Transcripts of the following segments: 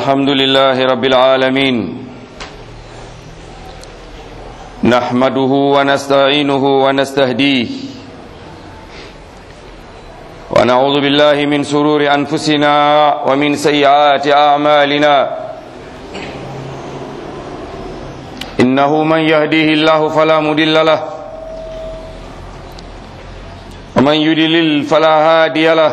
الحمد لله رب العالمين نحمده ونستعينه ونستهديه ونعوذ بالله من شرور أنفسنا ومن سيئات أعمالنا إنه من يهديه الله فلا مضل له ومن يضلل فلا هادي له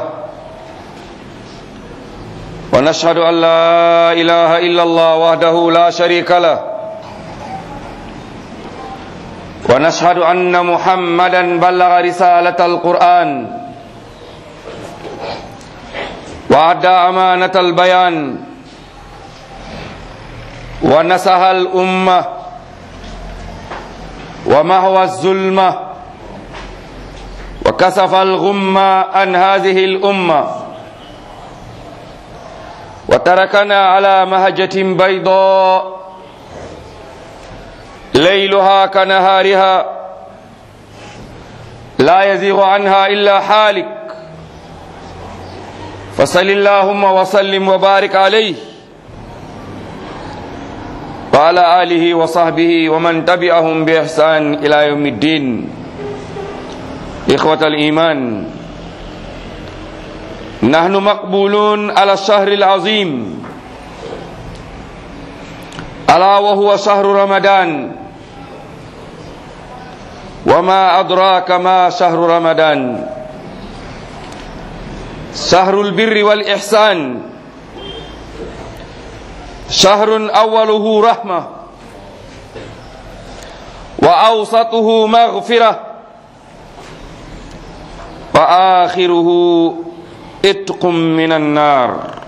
ونشهد أن لا إله إلا الله وحده لا شريك له ونشهد أن محمدا بلغ رسالة القرآن وأدى أمانة البيان ونصح الأمة ومحو الظلمة وكشف الغمة عن هذه الأمة وتركنا على مهجة بيضاء ليلها كنهارها لا يزيغ عنها إلا حالك فصل اللهم وسلم وبارك عليه وعلى آله وصحبه ومن تبعهم بإحسان إلى يوم الدين. إخوة الإيمان، نحن مقبولون على الشهر العظيم ألا وهو شهر رمضان. وما أدراك ما شهر رمضان؟ شهر البر والإحسان، شهر أوله رحمة وأوسطه مغفرة وآخره اتق من النار.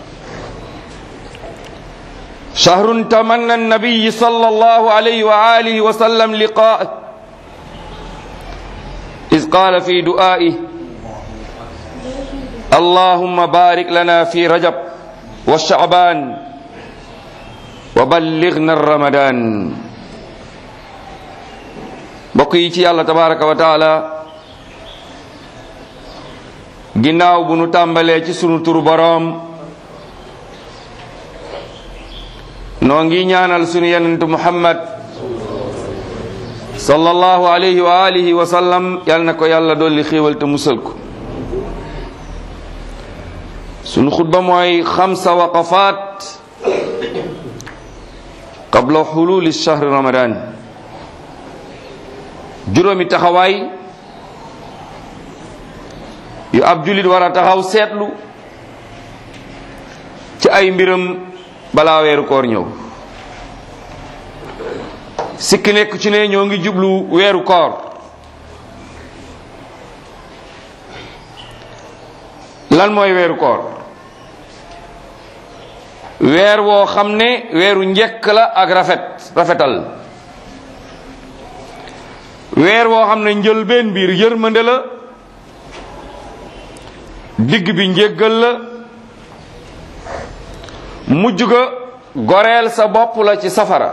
شهر تمنى النبي صلى الله عليه وآله وسلم لقاءه إذ قال في دعائه اللهم بارك لنا في رجب والشعبان وبلغنا الرمضان. بقي ci Yàlla tabaraka wa taala, ginnaaw bu nu tàmbalee ci sunu turu boroom, noo ngi ñaanal sunu yonentu Muhammad sallallahu alayhi wa alihi wa sallam, yal na ko Yàlla dolli xéewal te musal ko. sunu xutba mooy xamsa waqafaat qabla xululi shahri ramadan. juróomi taxawaay yu ab julit war a taxaw seetlu ci ay mbiram balaa weeru koor ñëw. sikki nekk ci ne ñoo ngi jublu weeru koor. lan mooy weeru koor? weer woo xam ne weeru njëkk la ak rafetal. weer woo xam ne njëlbeen biir yërmande la, digg bi njéggal la, mujj ga goreel sa bopp la ci safara.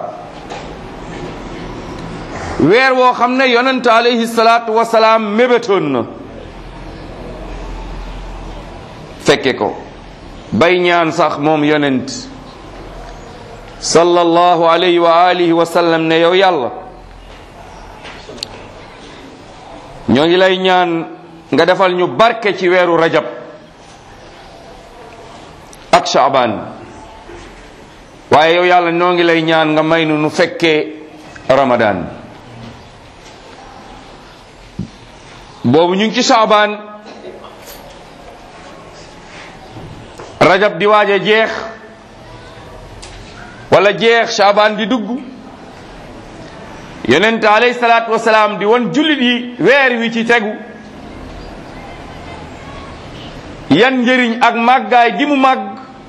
weer woo xam ne yonent alayhi salaatu wasalaam mébétoon na fekke ko, bay ñaan sax moom yonent sallallahu alayhi wa alihi wa sallam ne yow yàlla, ñoo ngi lay ñaan nga defal ñu barke ci weeru rajab ak shaaban, waaye yow yàlla ñoo ngi lay ñaan nga may nu fekkee ramadan. boobu ñu ngi ci shaaban, rajab di waaj a jeex wala jeex, shaaban di dugg. yonent alayhi salaatu wasalaam di won jullit yi weer wi ci tegu yan njëriñ ak màggaay gi mu màgg.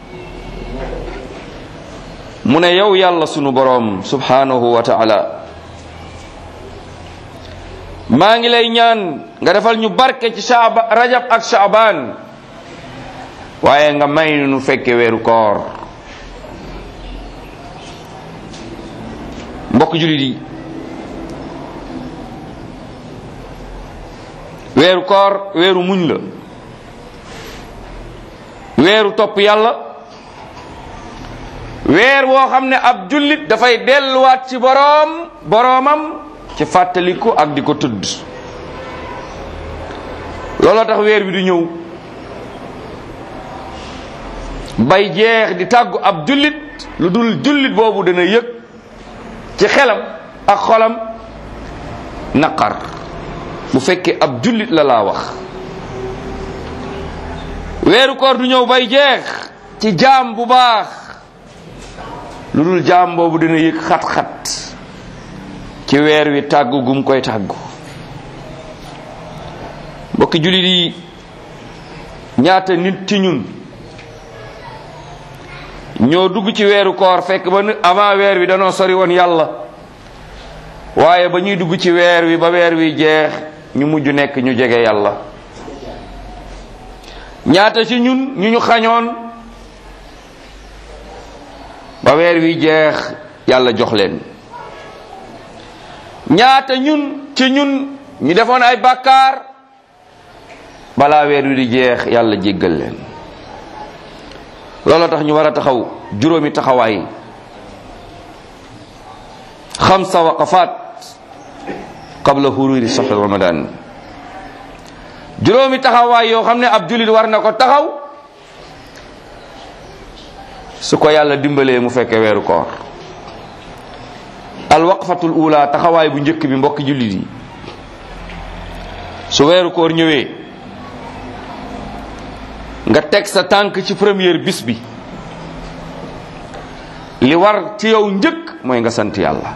mu ne yow yàlla sunu boroom subhanahu wa ta'ala, maa ngi lay ñaan nga defal ñu barke ci rajab ak shaaban, waaye nga may nu fekke weeru koor. mbokk jullit yi, weeru koor weeru muñ la, weeru topp yàlla, weer woo xam ne ab jullit dafay delluwaat ci boroomam ci fàttaliku ak di ko tudd. looloo tax weer wi du ñëw bay jeex di tàggu ab jullit lu dul jullit boobu dana yëg ci xelam ak xolam naqar, bu fekkee ab jullit la laa wax. weeru koor du ñëw bay jeex ci jaam bu baax lu dul jaam boobu dina yëg xat-xat ci weer wi tàggu gum koy tàggu. mbokki jullit yi, ñaata nit ci ñun ñoo dugg ci weeru koor fekk ba avant weer wi danoo sori woon yàlla, waaye ba ñuy dugg ci weer wi ba weer wi jeex ñu mujj nekk ñu jege yàlla. ñaata ci ñun ñu xañoon ba weer wi jeex yàlla jox leen. ñaata ci ñun ñu defoon ay bàkkaar balaa weer wi di jeex yàlla jéggal leen. looloo tax ñu war a taxaw juróomi taxawaay, 5 waqafaat qabla hururi shahr ramadan. juróomi taxawaay yoo xam ne ab jullit war na ko taxaw su ko yàlla dimbalee mu fekkee weeru koor. al waqfatul ula, taxawaay bu njëkk bi mbokki jullit yi, su weeru koor ñëwee nga teg sa tànk ci première bis bi, li war ci yow njëkk mooy nga sant yàlla.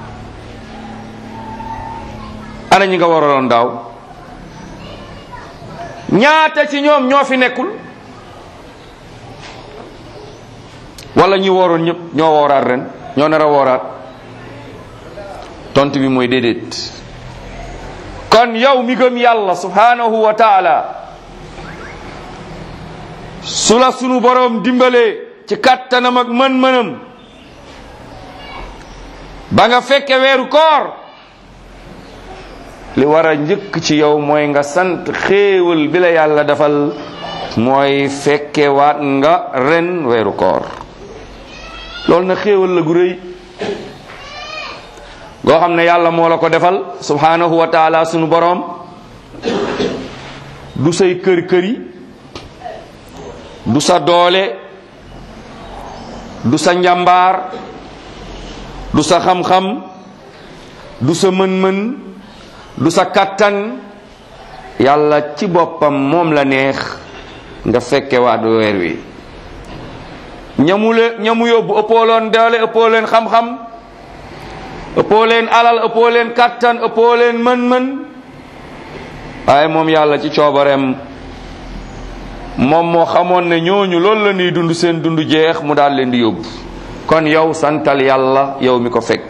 ana ñi nga waraloon daaw? ñaata ci ñoom ñoo fi nekkul? wala ñi wooroon ñëpp ñoo wooraat ren, ñoo nar a wooraat? tontu bi mooy déedéet. kon yow mi gëm yàlla subhanahu wa taala, su la sunu boroom dimbalee ci kàttanam ak mën-mënam ba nga fekke weeru koor, li war a njëkk ci yow mooy nga sant xéewal bi la yàlla defal, mooy fekke waat nga ren weeru koor. loolu na xéewal la gu rëy goo xam ne yàlla moo la ko defal subhanahu wa taala. sunu boroom du say kër-këri, du sa doole, du sa njàmbaar, du sa xam-xam, du sa mën-mën, du sa kàttan. yàlla ci boppam moom la neex nga fekke waat weer wi. ñamu yóbbu ëppoo leen doole, ëppoo leen xam-xam, ëppoo leen alal, ëppoo leen kàttan, ëppoo leen mën-mën, waaye moom yàlla ci coobareem moom moo xamoon ne ñooñu loolu la ñuy dund, seen dund jeex mu daal leen di yóbbu. kon yow santal yàlla yow mi ko fekk.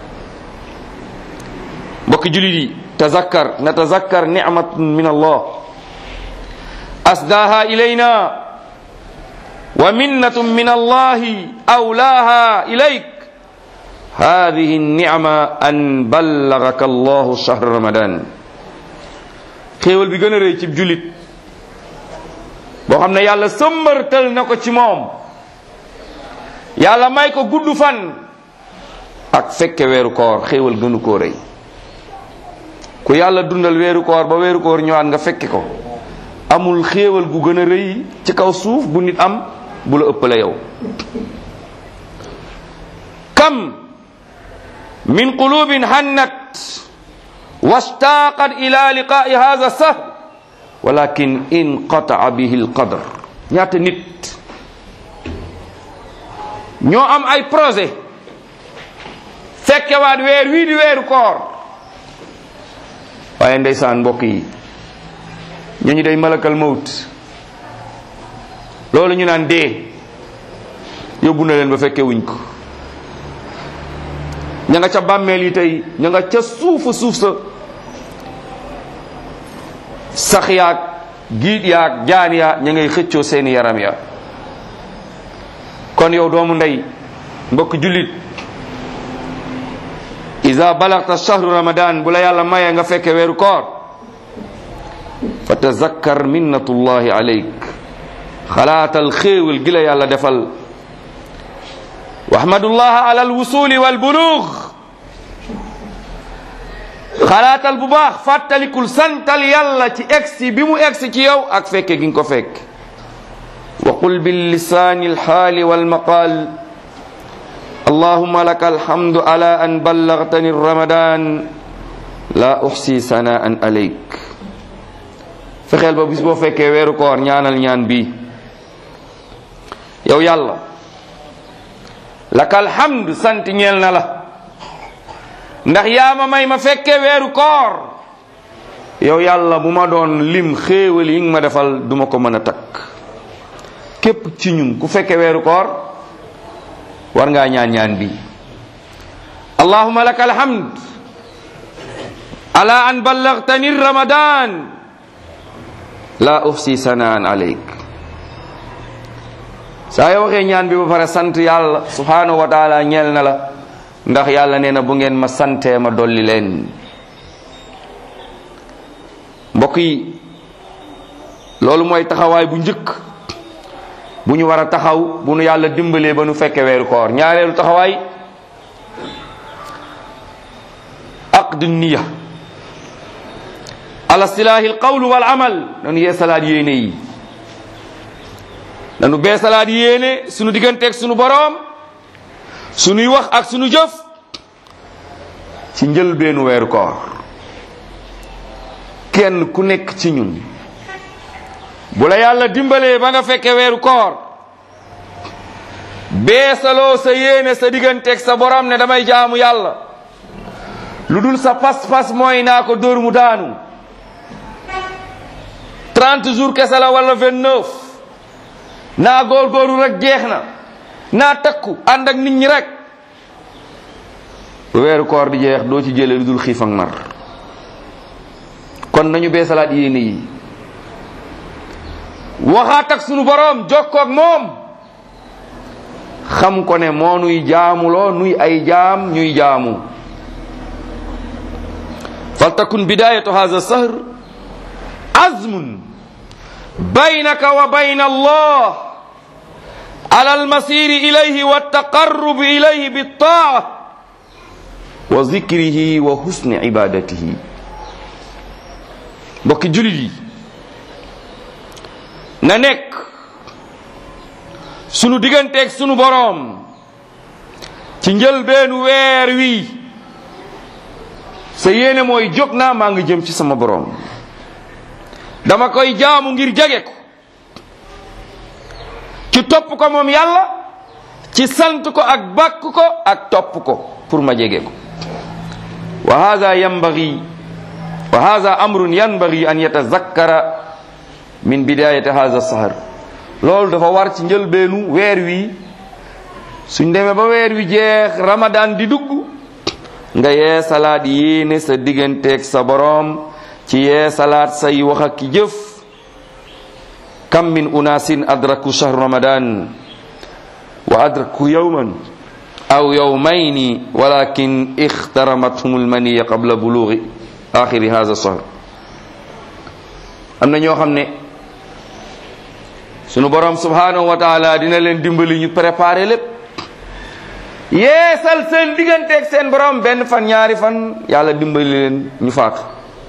mbokki jullit yi, natazakkar ni'matun min allah asdaha ilayna wa minnatun min allahi awlaha ilayk. hadihi an-ni'ma an ballagaka allahu shahr ramadan. xéewal bi gën a rëy ci jullit boo xam ne yàlla sëmbartal na ko ci moom, yàlla may ko gudd fan ak fekke weeru koor, xéewal gënu koo rëy. ku yàlla dundal weeru koor ba weeru koor ñëwaat nga fekke ko, amul xéewal gu gën a rëy ci kaw suuf bu nit am bu la ëppale yow. kam min qulubin hannat washtaqat ila liqa'i hadha sahr walakin inqata'a bihi alqadar. ñaata nit ñoo am ay projet fekkewaat weer wii di weeru koor, waaye ndeysaan mbokk yi, ñooñu day malakal mawt, loolu ñu naan dee yóbbu na leen ba fekke wuñ ko. ña nga ca bàmmeel yi tey, ña nga ca suufa suuf sa, sax yaag giit yaag jaan yaa ña ngay xëccoo seeni yaram ya. kon yow doomu ndey, mbokk jullit, iza balagta shahru ramadan, bu la yàlla maye nga fekke weeru koor, fa tazakkar minnatullahi alayk. xalaatal xéewal gi la yàlla defal wa ahmadullah ala alwusuli walbulugh xalaatal bu baax fàttalikul santal yàlla ci egsi bi mu egsi ci yow ak fekke gi nga ko fekk wa qul bil lisaani alxaali walmaqaal allahumma laka alhamdu ala an ballagtani ramadan la uxsi sanaan alayk fexeel ba bis boo fekkee weeru koor ñaanal ñaan bi yow yàlla laka alhamd sant ñeel na la ndax yaa ma may ma fekkee weeru koor yow yàlla bu ma doon lim xéewal yi nga ma defal duma ko mën a takk képp ci ñun ku fekkee weeru koor war ngaa ñaan ñaan bi allahumma laka alhamd ala an ballagtani ramadan la uhsi sanaan alayk saa yoo waxee ñaan bi ba pare sant yàlla subhanahu wa taala ñeel na la ndax yàlla nee na bu ngeen ma santee ma dolli leen mbokk yi loolu mooy taxawaay bu njëkk bu ñu war a taxaw bu nu yàlla dimbalee ba nu fekke weeru koor ñaareelu taxawaay aqdu niya ala silaahi alqawlu wal amal nanu yee salaat yéene yi nanu bee salaat yéene sunu digganteeg sunu boroom sunuy wax ak sunu jëf ci njëlbeenu weeru koor kenn ku nekk ci ñun bu la yàlla dimbalee ba nga fekke weeru koor beesaloo sa yéene sa digganteeg sa boroom ne damay jaamu yàlla lu dul sa pas-pas mooy naa ko dóor mu daanu 30 jours kese la wala 29 naa góorgóorlu rek jeex na naa takku ànd ak nit ñi rek weeru koor di jeex doo ci jëlee lu dul xiif ak mar kon nañu beesalaat yéene yi waxaat ak sunu boroom jokkoo ak moom xam ko ne moo nuy jaamuloo nuy ay jaam ñuy jaamu faltakun bidayatu hadha sahr azmun baynaka wa bayna allah ala almasiri ilayhi waltaqarrubi ilayhi biltaa wa zikrihi wa husni ibadatihi mbokki julit yi na nekk sunu digganteeg sunu boroom ci njëlbeenu weer wi sa yéene mooy jóg naa maa ngi jëm ci sama boroom dama koy jaamu ngir jege ko ci topp ko moom yàlla ci sant ko ak bàkk ko ak topp ko pour ma jege ko wa hadha amrun yanbaghi an yatazakkara min bidayati hadha sahr loolu dafa war ci njëlbeenu weer wi suñ demee ba weer wi jeex ramadan di dugg nga yee salaat yéene sa digganteeg sa boroom ci yee salaat say wax ak jëf kam min unasin adraku shahr ramadan wa adraku yawman aw yawmayni walakin ixtaramathum almaniya qabla bulughi axiri hadha shahr am na ñoo xam ne sunu borom subhanahu wa taala dina leen dimbali ñu préparer lépp yeesal seen digganteeg seen borom benn fan ñaari fan yàlla dimbali leen ñu faatu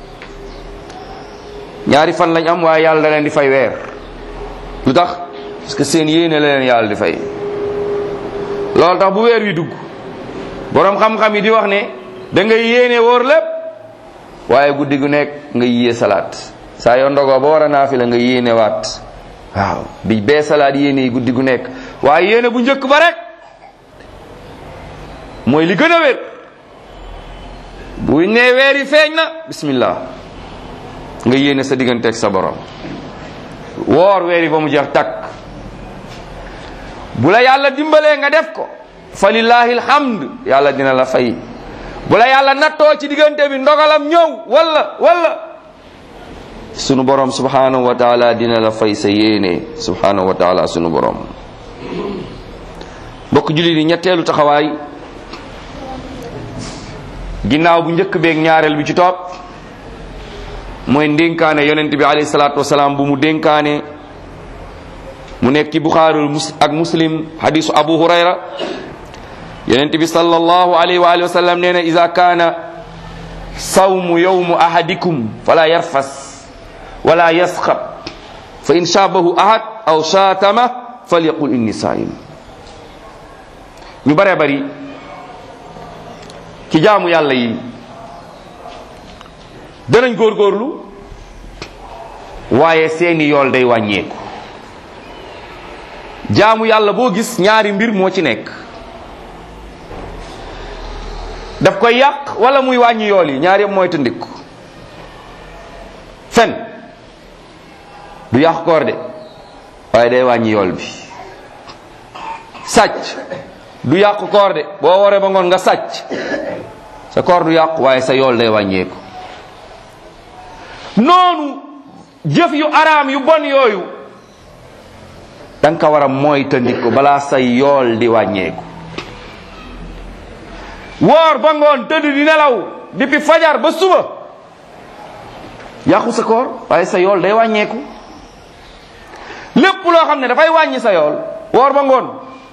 ñaari fan lañ am waaye yàlla da leen di fay weer lu tax parce que seen yéene la leen yàlla di fay loolu tax bu weer wi dugg borom xam-xam yi di wax ne da ngay yéene wóor lépp waaye guddi gu nekk nga yiyee salaat saa yoo ndogoo ba war a naafila nga yéene waat waaw di bee salaat yéene yi guddi gu nekk waaye yéene bu njëkk ba rek mooy li gën a wér bu nee weer yi feeñ na bismillah nga yéene sa digganteeg sa borom woor weer yi ba mu jeex takk bu la yàlla dimbalee nga def ko fa lillahi alhamd yàlla dina la fay bu la yàlla nattoo ci diggante bi ndogalam ñëw wala sunu borom subhanahu wa taala dina la fay sa yéene subhanahu wa taala sunu borom mbokk jullit yi ñetteelu taxawaay ginnaaw bu njëkk beeg ñaareel bi ci topp mooy ndénkaane yonent bi alayhi salaatu wasalaam bu mu dénkaane mu nekk ci Buxaari ak Muslim hadisu Abu Hurayra yonent bi sallallahu alayhi wa alihi wa sallam nee na iza kaana sawmu yawmu ahadikum fala yarfas wala yasxab fa in shabahu ahad aw shatama falyaqul inni saim. ñu bare bari ci jaamu yàlla yi danañ góorgóorlu waaye seeni yool day wàññeeku. jaamu yàlla boo gis ñaari mbir moo ci nekk, daf koy yàq wala muy wàññi yool yi, ñaari yëpp mooy tëndiku. fen du yàq koor de waaye day wàññi yool bi. sàcc du yàq koor de, boo waree ba ngoon nga sàcc sa koor du yàq waaye sa yool day wàññeeku. noonu jëf yu araam yu bon yooyu danga ko war a mooy tëndiku balaa say yool di wàññeeku. woor ba ngoon tëdd di nelaw depuis fajar ba suba yàqu sa koor waaye sa yool day wàññeeku. lépp loo xam ne dafay wàññi sa yool, woor ba ngoon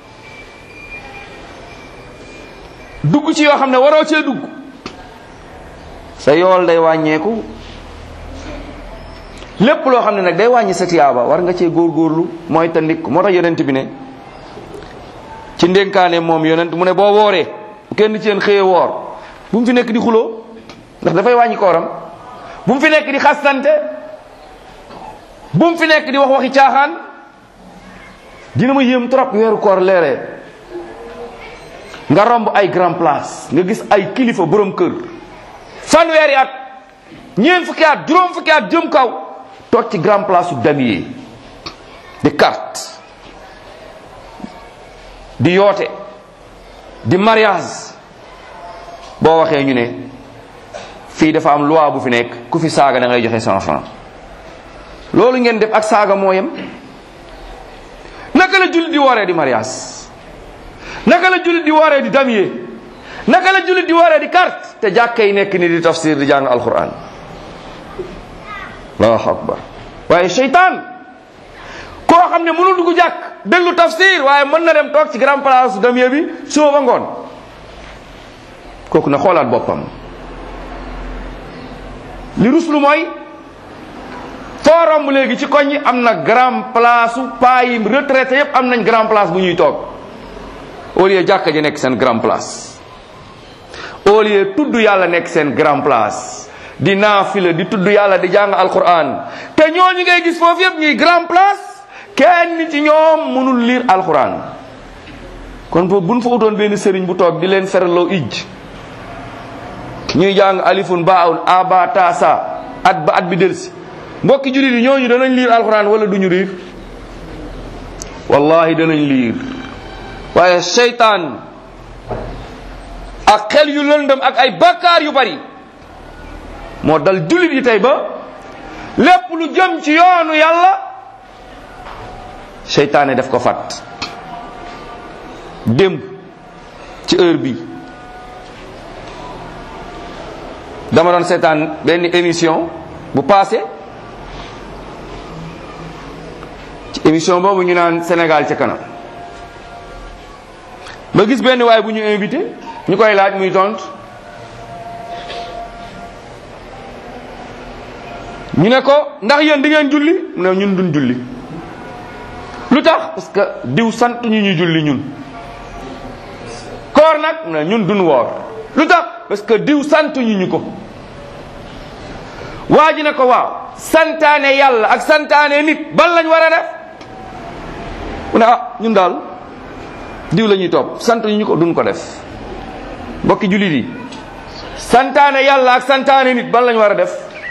dugg ci yoo xam ne waroo cee dugg, sa yool day wàññeeku. lépp loo xam ne nag day wàññi sa tiyaaba war nga cee góorgóorlu mooy tandik. moo tax yonent bi ne ci ndénkaane moom yonent mu ne boo wooree bu kenn ci yéen xëyee woor bu mu fi nekk di xuloo ndax dafay wàññi kooram, bu mu fi nekk di xastante, bu mu fi nekk di wax waxi caaxaan. dina ma yéem trop weeru koor leeree nga romb ay grand place nga gis ay kilifa borom kër fanweeri at ñeent fukki at juróom fukki at jëm kaw toog ci grand place u damier di carte di yoote di mariage. boo waxee ñu ne fii dafa am loi bu fi nekk, ku fi saaga da ngay joxe 100 francs. loolu ngeen def ak saaga moo yem. naka la jullit di wooree di mariage? naka la jullit di wooree di damier? naka la jullit di wooree di carte te jàkka yi nekk ni di tafsir di jàng alquran? allahu akbar. waaye seytaan koo xam ne mënul dugg jàkk déglu tafsir waaye mën na dem toog ci grand place damier bi suba ba ngoon, kooku na xoolaat boppam. li ruslu mooy foo romb léegi ci koñ yi am na grand place paa yi retraité yépp am nañ grand place bu ñuy toog, au lieu jàkka ji nekk seen grand place, au lieu tudd yàlla nekk seen grand place, di naafila di tudd yàlla di jàng alquran. te ñooñu ngay gis foofu yépp ñuy grand place, kenn ci ñoom mënul lire alquran. kon foofu buñ fa utoon benn sëriñ bu toog di leen feraloo ij, ñuy jàng alifun baawun aba taasa at ba at bi delsi, mbokki jullit yi ñooñu danañ liir alxuraan wala duñu liir? wallahi danañ liir. waaye seytaan ak xel yu lëndëm ak ay bakkaar yu bari moo dal jullit yi tey ba lépp lu jëm ci yoonu yàlla seytaane def ko fàtt. démb ci heure bi dama doon seetaan benn émission bu passé, ci émission boobu ñu naan Sénégal ca kanam, ba gis benn waay bu ñu invité ñu koy laaj muy tont. ñu ne ko ndax yéen di ngeen julli? mu ne ñun duñ julli. lu tax? parce que diw sant ñu julli ñun. koor nag mu ne ñun duñ woor. lu tax? parce que diw sant ñu ko. waa ji ne ko waaw santaane yàlla ak santaane nit ban lañ war a def? mu ne ñun daal diw la ñuy topp, sant ñu ko duñ ko def. mbokki jullit yi, santaane yàlla ak santaane nit ban lañ war a def?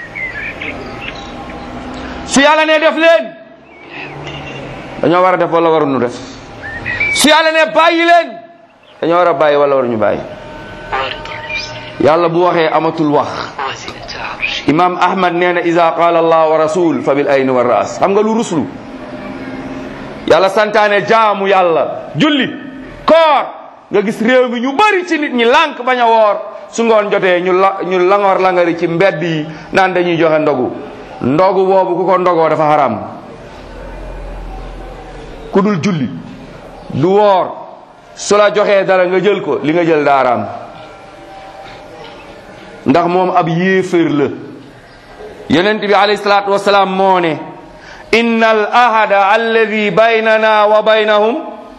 su yàlla ne def leen dañoo war a def wala waruñu def? su yàlla ne bàyyi leen dañoo war a bàyyi wala waruñu bàyyi? yàlla bu waxee amatul wax. imam ahmad nee na iza qala allah wa rasul fa bil ayni wa ras. xam nga lu ruslu? yàlla santaane jaamu yàlla, julli, koor, nga gis réew mi ñu bari ci nit ñi lànk bañ a woor, su ngoon jotee ñu langoor langari ci mbedd yi naan dañuy joxe ndogu. ndogu boobu ku ko ndogoo dafa haram. ku dul julli, du woor, su la joxee dara nga jël ko li nga jël daaraam, ndax moom ab yéeféer la. yonent bi alayhi salaatu wasalaam moo ne inna al ahada alladi baynana wa baynahum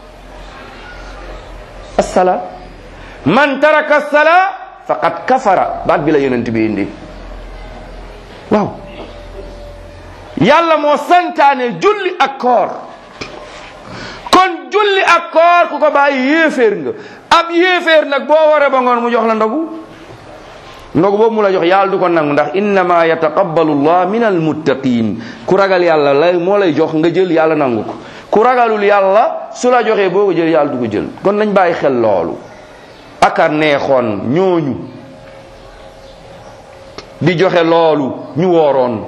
as-salaa man taraka as-salaa faqad kafara. baat bi la yonent bi indi. waaw yàlla moo santaane julli ak koor, kon julli ak koor ku ko bàyyi yéeféer nga. ab yéeféer nag boo waree ba ngoon mu jox la ndogu boobu mu la jox yàlla du ko nangu, ndax innama yataqabbalu llah min almuttaqin. ku ragal yàlla lay moo lay jox nga jël yàlla nangu ko. ku ragalul yàlla su la joxee boo ko jël yàlla du ko jël. kon nañ bàyyi xel loolu. aka neexoon ñooñu di joxe loolu ñu wooroon.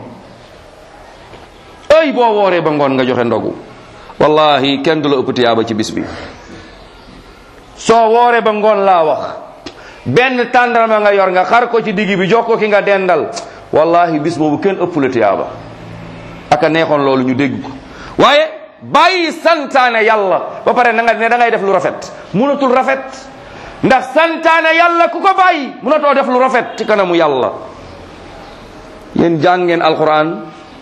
ay boo wooree ba ngoon nga joxe ndogu, wallahi kenn du la ëpp tiyaaba ci bis bi. soo wooree ba ngoon laa wax, benn tàndarma nga yor nga xar ko ci digg bi jox ko ki nga dendal, wallahi bis boobu kenn ëpp la tiyaaba. aka neexoon loolu ñu dégg ko. waaye bàyyi santaane yàlla ba pare na nga ne da ngay def lu rafet, munatul rafet. ndax santaane yàlla ku ko bàyyi munatoo def lu rafet ci kanamu yàlla. yéen jàngeen alquran,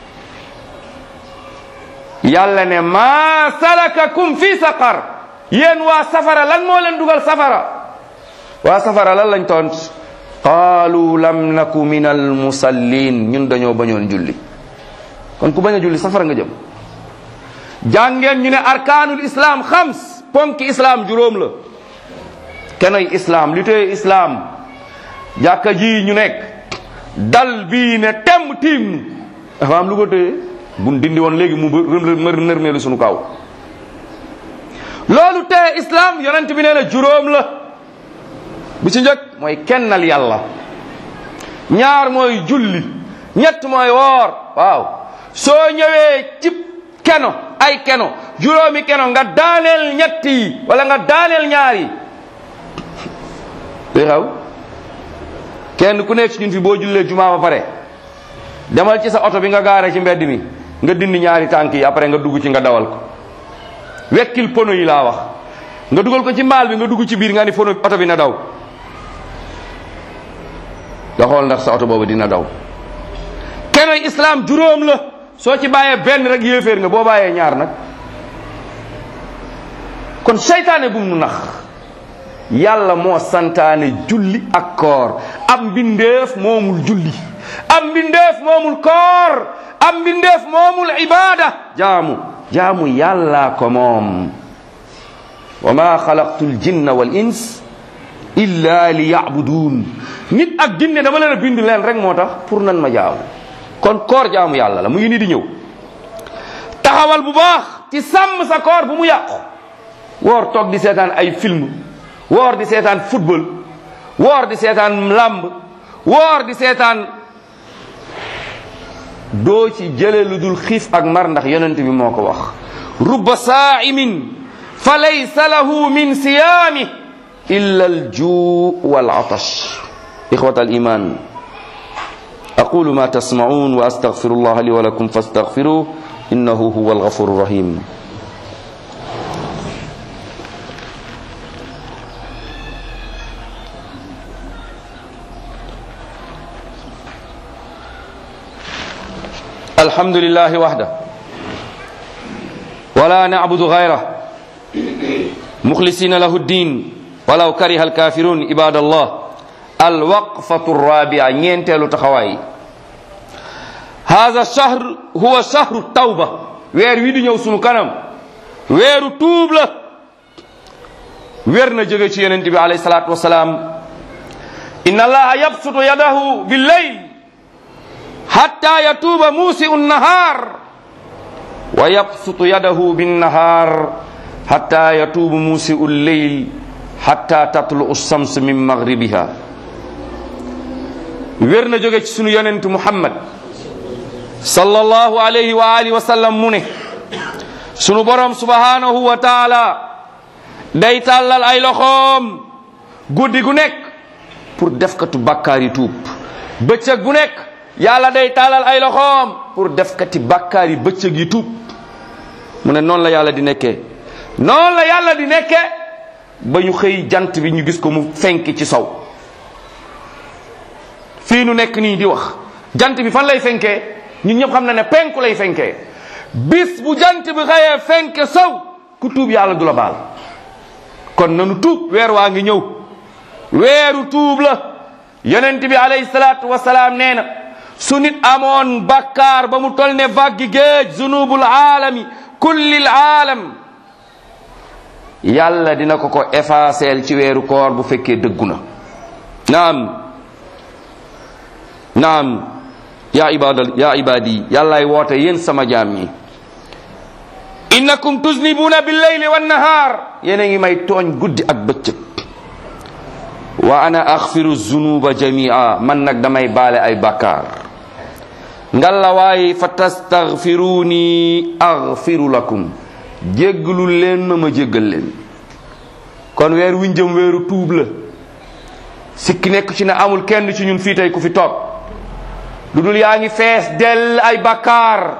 yàlla ne maa salakakum fi saqar. yéen waa safara lan moo leen dugal safara? waa safara lan lañ tont? qaalu lam naku min al musallin. ñun dañoo bañoon julli. kon ku bañ a julli safara nga jëm. jàngeen ñu ne arkaanul islam xams, ponki islam juróom la. kenoy islam li tee islam, jàkka ji ñu nekk, dal bii ne temm tiim dafa am lu ko téye. buñ dindi woon léegi mu nërmeelu sunu kaw. loolu tee islam yonent bi nee na juróom la. bu ci njëkk mooy kennal yàlla, ñaar mooy julli, ñett mooy woor. waaw soo ñëwee ci ay keno juróomi keno nga daaneel ñett yi wala nga daaneel ñaar yi day xaw. kenn ku nekk ci ñun fi boo jullee jumaa ba pare demal ci sa oto bi nga gaare ci mbedd mi nga dindi ñaari tànk yi, après nga dugg ci nga dawal ko. wekkil pono yi laa wax, nga dugal ko ci mbaal bi nga dugg ci biir nga ni pono oto bi na daw. nga xool ndax sa oto boobu dina daw. kenoy islam juróom la, soo ci bàyyee benn rek yéeféer nga, boo bàyyee ñaar nag. kon seytaane bu mu nax. yàlla moo santaane julli ak koor. am mbindeef moomul julli, am mbindeef moomul koor, am mbindeef moomul ibaada. jaamu yàllaa ko moom. wa ma xalaqtul jinna wal ins illa li ya'budun. nit ak jinne dama leen a bind leen rek moo tax pour nan ma jaamu. kon koor jaamu yàlla la, mu ngi nii di ñëw. taxawal bu baax ci sàmm sa koor bu mu yàqu. woor toog di seetaan ay film, woor di seetaan football, woor di seetaan lamb, woor di seetaan, doo ci jële lu dul xiif ak mar, ndax yonent bi moo ko wax. rubba saa'imin fa laysa lahu min siyaami illa al-juu wal atash. ixwata al iman, aqulu ma tasma'un wa astaghfirullah li wa lakum fastaghfiruhu innahu huwa al-ghafuru rahim. الحمد لله وحده ولا نعبد غيره مخلصين له الدين ولو كره الكافرون. عباد الله، الوقفة الرابعة ñeenteelu taxawaay. هذا الشهر هو شهر التوبة. weer wi di ñëw sunu kanam weeru tuub la. weer na jóge ci yonent bi alayhi salaatu wasalaam, inna allaha yabsutu yadahu bil-layl hatta yatuuba muusi'u nnahaar wa yabsutu yadahu bin-nahaar hatta yatuuba muusi'u lleyl hatta tatlu'u shams min maghribiha. wér na jóge ci sunu yonent Muhammad sallallahu alayhi wa alihi wa sallam mu ne sunu borom subhanahu wa taala day tàllal ay loxoom guddi gu nekk pour defkatu bàkkaar yi tuub. bëccëg gu nekk yàlla day tàllal ay loxoom pour defkati bàkkaar yi bëccëg yi tuub. mu ne noonu la yàlla di nekkee, noonu la yàlla di nekkee ba ñu xëy jant bi ñu gis ko mu fenk ci sow. fii nu nekk nii di wax jant bi fan lay fenkee ñun ñëpp xam na ne penku lay fenkee. bis bu jant bi xëyee fenk sow ku tuub yàlla du la baal. kon nanu tuub, weer waa ngi ñëw, weeru tuub la. yonent bi alayhi salaatu wasalaam nee na su nit amoon bakkaar ba mu tol ne vaggi géej, zunubul aalami kullil aalam, yàlla dina ko effacer ci weeru koor bu fekkee dëggu na. naam yaa ibaadi yàllaay woote yéen sama jaam ñi. innakum tuznibuna billayli wannahaar, yéen a ngi may tooñ guddi ak bëccëg. wa ana axfiru zunuba jamia, man nag damay baale ay bàkkaar. ngalla waaye fa tastaghfiruni aghfiru lakum, jéggalul leen ma jéggal leen. kon weer wi jëm weeru tuub la. sikki nekk ci ne amul kenn ci ñun fii tey ku fi toog lu dul yaa ngi fees dell ay bàkkaar,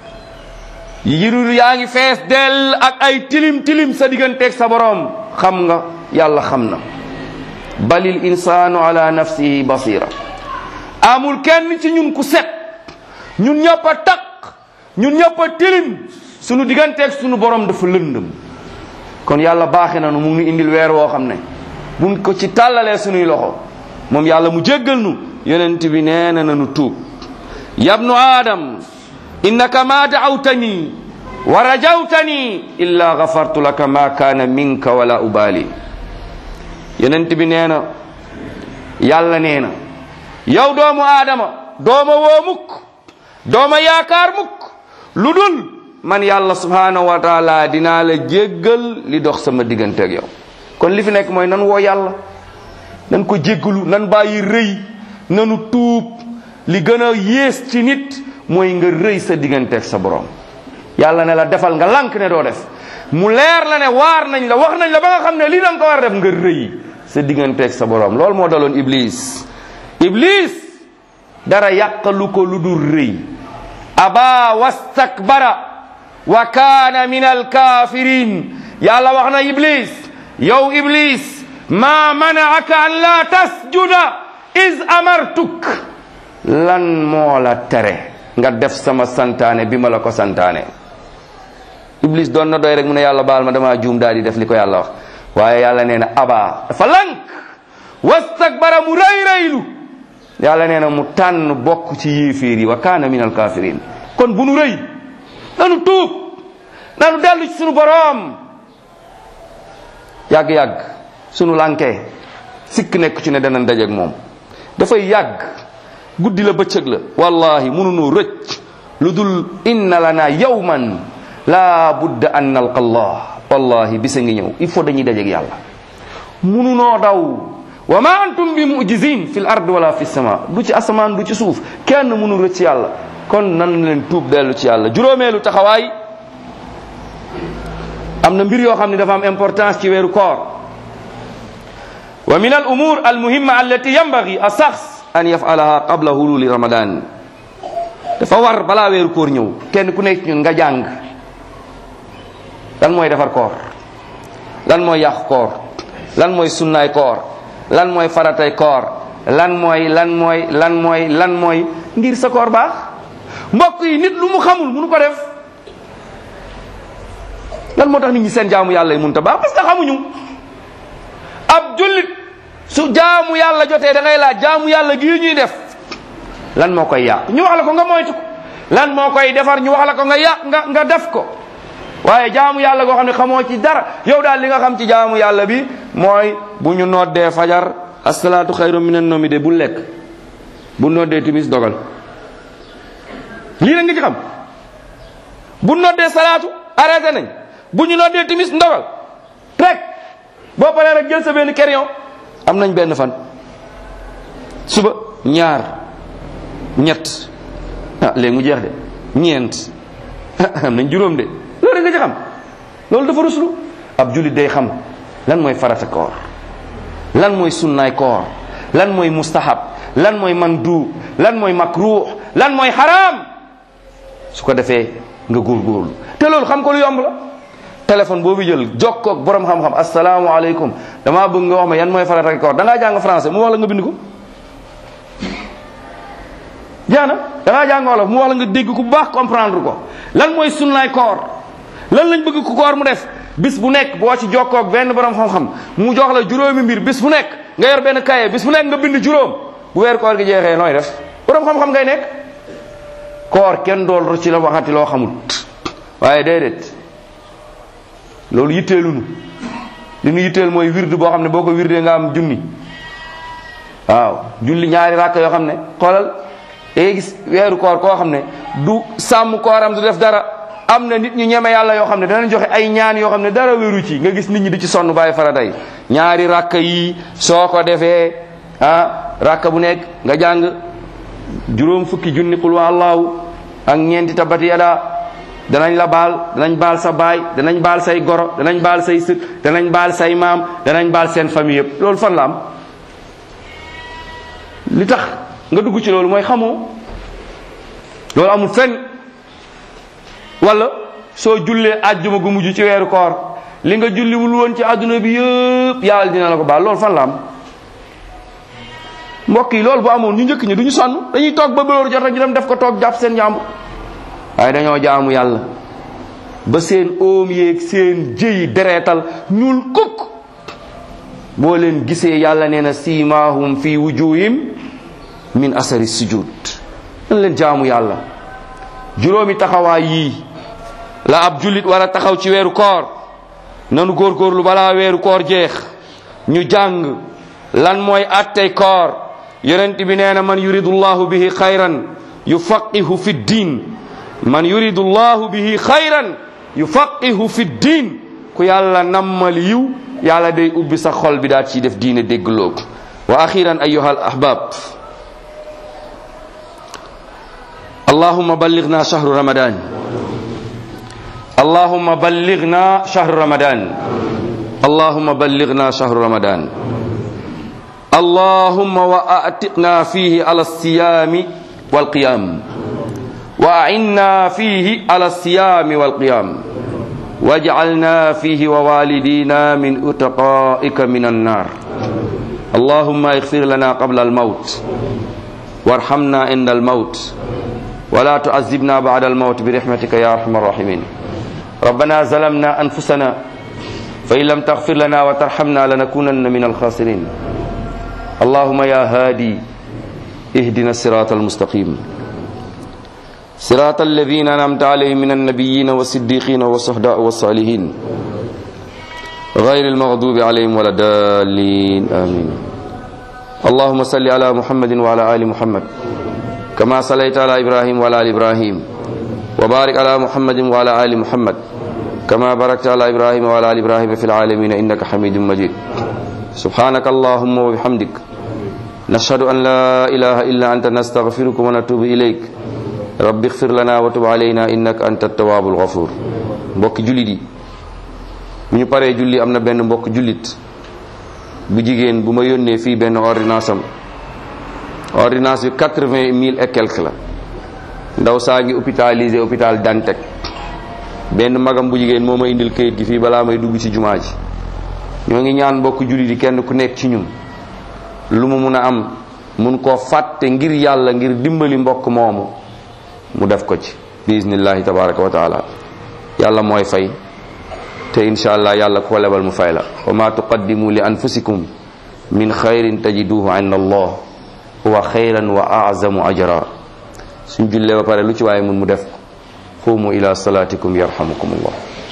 yaa ngi fees dell ak ay tilim tilim sa digganteeg sa borom. xam nga yàlla xam na. balil insaanu ala nafsihi basira. amul kenn ci ñun ku set, ñun ñëpp a taq, ñun ñëpp a tilim, sunu digganteeg sunu borom dafa lëndëm. kon yàlla baaxe na nu mu ngi indil weer woo xam ne buñ ko ci tàllalee sunuy loxo moom yàlla mu jéggal nu. yonent bi nee na nanu tuub. yabnu aadam innaka ma da'awtani wa rajawtani illa ghafartu laka ma kaana minka wala ubali. yonent bi nee na yàlla nee na yow doomu aadama dooma woo mukk, dooma yaakaar mukk lu dul man yàlla subhanahu wa taala dinaa la jéggal li dox sama digganteeg yow. kon li fi nekk mooy nan woo yàlla, nan ko jéggalu, nan bàyyi rëy, nanu tuub. li gën a yées ci nit mooy nga rëy sa digganteeg sa borom. yàlla ne la defal nga lànk ne doo def, mu leer la ne waar nañ la, wax nañ la ba nga xam ne lii danga ko war a def, nga rëy sa digganteeg sa borom. loolu moo daloon Iblis. Iblis dara yàqalu ko lu dul rëy. aba wastakbara wa kaana min alkafirin. yàlla wax na Iblis, yow Iblis, ma manaaka an la tasjuda is amartuk, lan moo la tere nga def sama santaane bi ma la ko santaane. Iblis doon na doy rek mu ne yàlla baal ma dama juum daal di def li ko yàlla wax. waaye yàlla nee na aba, dafa lank, wastakbara mu rëy rëylu. yàlla nee na mu tànn bokk ci yéeféer yi, wa kaana min alkafirin. kon bu nu rëy, nanu tuub, nanu dellu ci sunu boroom. yàgg-yàgg sunu lànkee sikk nekk ci ne danañ dajeek moom. dafay yàgg, guddi la bëccëg la, wallahi mënunu rëcc lu dul inna lana yawman la budda an nalqa allah. wallahi bisa ngi ñëw, il faut dañuy dajeek yàlla. mënunoo daw. wa ma antum bi mujizin fi l ard wala fi sama, du ci asamaan du ci suuf, kenn mënu rëcc yàlla. kon nan leen tuub dellu ci yàlla. juróomeelu taxawaay, am na mbir yoo xam ne dafa am importance ci weeru koor. wa min al umur al muhimma allati yanbaghi a shakhs an yaf'alaha qabla hululi ramadan. dafa war balaa weeru koor ñëw kenn ku nekk ñun nga jàng lan mooy defar koor, lan mooy yàq koor, lan mooy sunnaay koor, lan mooy faratay koor, lan mooy ngir sa koor baax. mbokk yi nit lu mu xamul mënu ko def. lan moo tax nit ñi seen jaamu yàlla yi mënut a baax? parce que xamuñu. ab jullit su jaamu yàlla jotee da ngay laaj jaamu yàlla gii ñuy def lan moo koy yàq, ñu wax la ko nga moytu ko. lan moo koy defar, ñu wax la ko nga yàq nga def ko. waaye jaamu yàlla goo xam ne xamoo ci dara, yow daal li nga xam ci jaamu yàlla bi mooy bu ñu noddee fajar asalaatu xayru minan nawmi de bu lekk, bu noddee timis dogal. lii la nga ci xam. bu noddee salaatu arrêté nañ, bu ñu noddee timis ndogal rek. boo paree rek jël sa benn crayon, am nañ benn fan, suba ñaar ñett, léegi mu jeex de, ñeent, am nañ juróom de. loolu nga ci xam. loolu dafa ruslu. ab jullit day xam lan mooy farata koor, lan mooy sunnaay koor, lan mooy mustahab, lan mooy mandu, lan mooy makruh, lan mooy haram. su ko defee nga góorgóorlu. te loolu xam ko lu yomb la. téléphone boobu jël jokkoo ak borom xam-xam asalaamaaleykum damaa bëgg nga wax ma yan mooy farata koor da ngaa jàng français mu wax la nga bind ko. jaana da ngaa jàng wolof mu wax la nga dégg ku baax comprendre ko lan mooy sunnaay koor lan lañ bëgg ku koor mu def bis bu nekk boo ci jokkoo ak benn borom xam-xam mu jox la juróomi mbir bis bu nekk nga yor benn kaye bis bu nekk nga bind juróom bu weer koor gi jeexee nooy def borom xam-xam ngay nekk. koor kenn dool ci la waxati loo xamul waaye déedéet loolu yitteelunu li nu yitteel mooy wirdu boo xam ne boo ko wirdee nga am junni waaw julli ñaari rakk yoo xam ne xoolal day gis weeru koor koo xam ne du sàmm kooram du def dara am na nit ñu ñeme yàlla yoo xam ne danañ joxe ay ñaan yoo xam ne dara wéru ci nga gis nit ñi di ci sonn bàyyi farata yi ñaari rakk yi soo ko defee rakk bu nekk nga jàng juróom fukki junni qul wa allahu ak ñeenti tabati yada danañ la baal danañ baal sa baay danañ baal say goro danañ baal say sët danañ baal say maam danañ baal seen famille yëpp loolu fan la am li tax nga dugg ci loolu mooy xamoo loolu amul fenn wala soo jullee àjjuma gu mujj ci weeru koor li nga julliwul woon ci àdduna bi yëpp yàlla dina la ko baal loolu fan la am mbokk yi loolu bu amoon ñu njëkk ñi du ñu sonn dañuy toog ba bëlóor jot rek ñu dem def ko toog jàpp seen jàmbur waaye dañoo jaamu yàlla ba seen oom yeeg seen jëyi dereetal ñuul kukk boo leen gisee yàlla nee na siimaahum fi wujuhim min asari sujud dañ leen jaamu yàlla juróomi taxawaay yii la ab jullit war a taxaw ci weeru koor nanu góorgóorlu balaa weeru koor jeex ñu jàng lan mooy attey koor yonent bi nee na man yuridu llahu bihi xayran yufaqihu fi ddin man yuridu llahu bihi xayran yufaqihu fi ddin ku yàlla nammal yiw yàlla day ubbi sa xol bi daal ci def diine déggloo ko wa axiran ayuha al ahbab allahumma ballighna shahru ramadan allahumma ballighna shahru ramadan allahumma ballighna shahru ramadan اللهم وأعتقنا فيه على الصيام والقيام وأعنا فيه على الصيام والقيام واجعلنا فيه ووالدينا من أتقائك من النار اللهم اغفر لنا قبل الموت وارحمنا عند الموت ولا تعذبنا بعد الموت برحمتك يا أرحم الراحمين ربنا ظلمنا أنفسنا فإن لم تغفر لنا وترحمنا لنكونن من الخاسرين اللهم يا هادي اهدنا الصراط المستقيم صراط الذين أنعمت عليهم من النبيين والصديقين والشهداء والصالحين غير المغضوب عليهم ولا الضالين آمين اللهم صل على محمد وعلى آل محمد كما صليت على إبراهيم وعلى آل إبراهيم وبارك على محمد وعلى آل محمد كما باركت على إبراهيم وعلى آل إبراهيم في العالمين إنك حميد مجيد سبحانك اللهم وبحمدك نشهد أن لا إله إلا أنت نستغفرك ونتوب إليك رب اغفر لنا وتب علينا إنك أنت التواب الغفور mbokk jullit yi bu ñu paree julli am na benn mbokk jullit bu jigéen bu ma yónnee fii benn ordonnance am ordonnance bi 80 000 et quelque la ndaw saa ngi hôpitalisé hôpital Dantec benn magam bu jigéen moo ma indil kayit gi fii balaa may dugg ci jumaa ji ñoo ngi ñaan mbokk jullit yi kenn ku nekk ci ñun lu mu mun a am mun koo fàtte ngir yàlla ngir dimbali mbokk moomu mu def ko ci biiznillahi tabaraka wa taala yàlla mooy fay te insha allah yàlla ko lebal mu fay la wa ma tuqaddimu li anfusikum min xayrin tajiduhu inda allah huwa xayran wa a'zamu ajra suñ jullee ba pare lu ci waaye mun mu def ko qumu ila salatikum yarhamukum allah